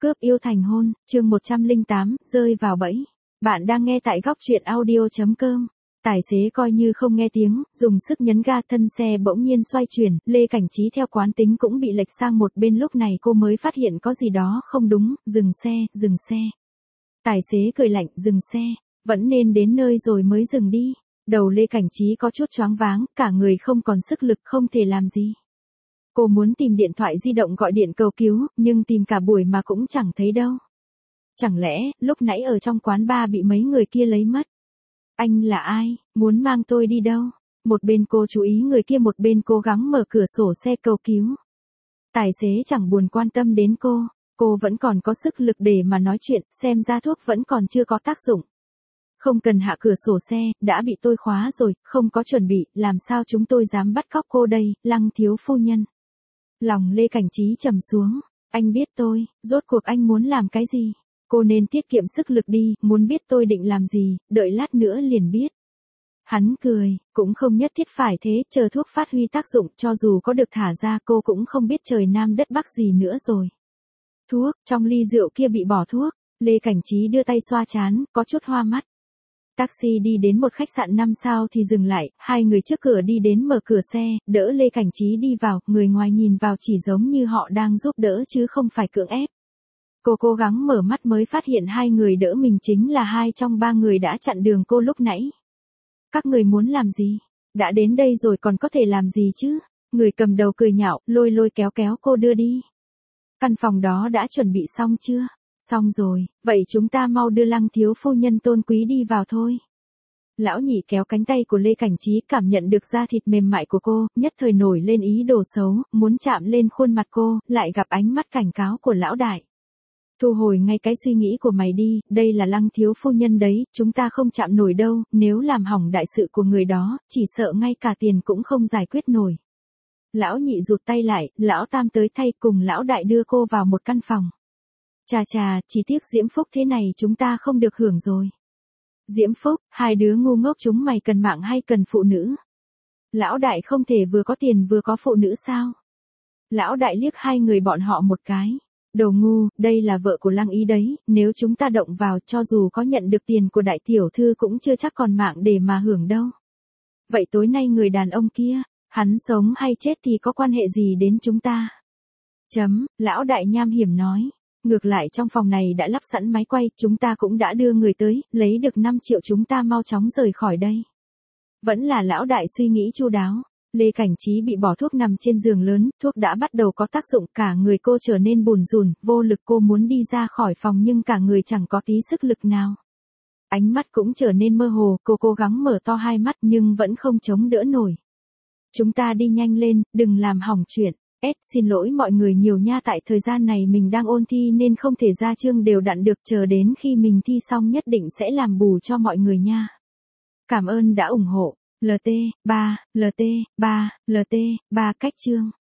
Cướp yêu thành hôn, chương 108, rơi vào bẫy. Bạn đang nghe tại góc truyện audio.com. Tài xế coi như không nghe tiếng, dùng sức nhấn ga, thân xe bỗng nhiên xoay chuyển, Lê Cảnh Trí theo quán tính cũng bị lệch sang một bên, lúc này cô mới phát hiện có gì đó không đúng, dừng xe. Tài xế cười lạnh, dừng xe, vẫn nên đến nơi rồi mới dừng đi. Đầu Lê Cảnh Trí có chút choáng váng, cả người không còn sức lực, không thể làm gì. Cô muốn tìm điện thoại di động gọi điện cầu cứu, nhưng tìm cả buổi mà cũng chẳng thấy đâu. Chẳng lẽ, lúc nãy ở trong quán bar bị mấy người kia lấy mất? Anh là ai, muốn mang tôi đi đâu? Một bên cô chú ý người kia, một bên cố gắng mở cửa sổ xe cầu cứu. Tài xế chẳng buồn quan tâm đến cô vẫn còn có sức lực để mà nói chuyện, xem ra thuốc vẫn còn chưa có tác dụng. Không cần hạ cửa sổ xe, đã bị tôi khóa rồi, không có chuẩn bị, làm sao chúng tôi dám bắt cóc cô đây, Lăng thiếu phu nhân. Lòng Lê Cảnh Trí trầm xuống, anh biết tôi, rốt cuộc anh muốn làm cái gì? Cô nên tiết kiệm sức lực đi, muốn biết tôi định làm gì, đợi lát nữa liền biết. Hắn cười, cũng không nhất thiết phải thế, chờ thuốc phát huy tác dụng, cho dù có được thả ra cô cũng không biết trời nam đất bắc gì nữa rồi. Thuốc, trong ly rượu kia bị bỏ thuốc, Lê Cảnh Trí đưa tay xoa trán, có chút hoa mắt. Taxi đi đến một khách sạn 5 sao thì dừng lại, hai người trước cửa đi đến mở cửa xe, đỡ Lê Cảnh Trí đi vào, người ngoài nhìn vào chỉ giống như họ đang giúp đỡ chứ không phải cưỡng ép. Cô cố gắng mở mắt mới phát hiện hai người đỡ mình chính là hai trong ba người đã chặn đường cô lúc nãy. Các người muốn làm gì? Đã đến đây rồi còn có thể làm gì chứ? Người cầm đầu cười nhạo, lôi kéo cô đưa đi. Căn phòng đó đã chuẩn bị xong chưa? Xong rồi, vậy chúng ta mau đưa Lăng thiếu phu nhân tôn quý đi vào thôi. Lão nhị kéo cánh tay của Lê Cảnh Trí, cảm nhận được da thịt mềm mại của cô, nhất thời nổi lên ý đồ xấu, muốn chạm lên khuôn mặt cô, lại gặp ánh mắt cảnh cáo của lão đại. Thu hồi ngay cái suy nghĩ của mày đi, đây là Lăng thiếu phu nhân đấy, chúng ta không chạm nổi đâu, nếu làm hỏng đại sự của người đó, chỉ sợ ngay cả tiền cũng không giải quyết nổi. Lão nhị rụt tay lại, lão tam tới thay, cùng lão đại đưa cô vào một căn phòng. Chà, chỉ tiếc diễm phúc thế này chúng ta không được hưởng rồi. Diễm phúc, hai đứa ngu ngốc chúng mày cần mạng hay cần phụ nữ? Lão đại không thể vừa có tiền vừa có phụ nữ sao? Lão đại liếc hai người bọn họ một cái. Đồ ngu, đây là vợ của Lăng Ý đấy, nếu chúng ta động vào cho dù có nhận được tiền của đại tiểu thư cũng chưa chắc còn mạng để mà hưởng đâu. Vậy tối nay người đàn ông kia, hắn sống hay chết thì có quan hệ gì đến chúng ta? Lão đại nham hiểm nói. Ngược lại trong phòng này đã lắp sẵn máy quay, chúng ta cũng đã đưa người tới, lấy được 5 triệu chúng ta mau chóng rời khỏi đây. Vẫn là lão đại suy nghĩ chu đáo. Lê Cảnh Trí bị bỏ thuốc nằm trên giường lớn, thuốc đã bắt đầu có tác dụng, cả người cô trở nên bùn rùn, vô lực, cô muốn đi ra khỏi phòng nhưng cả người chẳng có tí sức lực nào. Ánh mắt cũng trở nên mơ hồ, cô cố gắng mở to hai mắt nhưng vẫn không chống đỡ nổi. Chúng ta đi nhanh lên, đừng làm hỏng chuyện. Xin lỗi mọi người nhiều nha, tại thời gian này mình đang ôn thi nên không thể ra chương đều đặn được, chờ đến khi mình thi xong nhất định sẽ làm bù cho mọi người nha. Cảm ơn đã ủng hộ. LT3 cách chương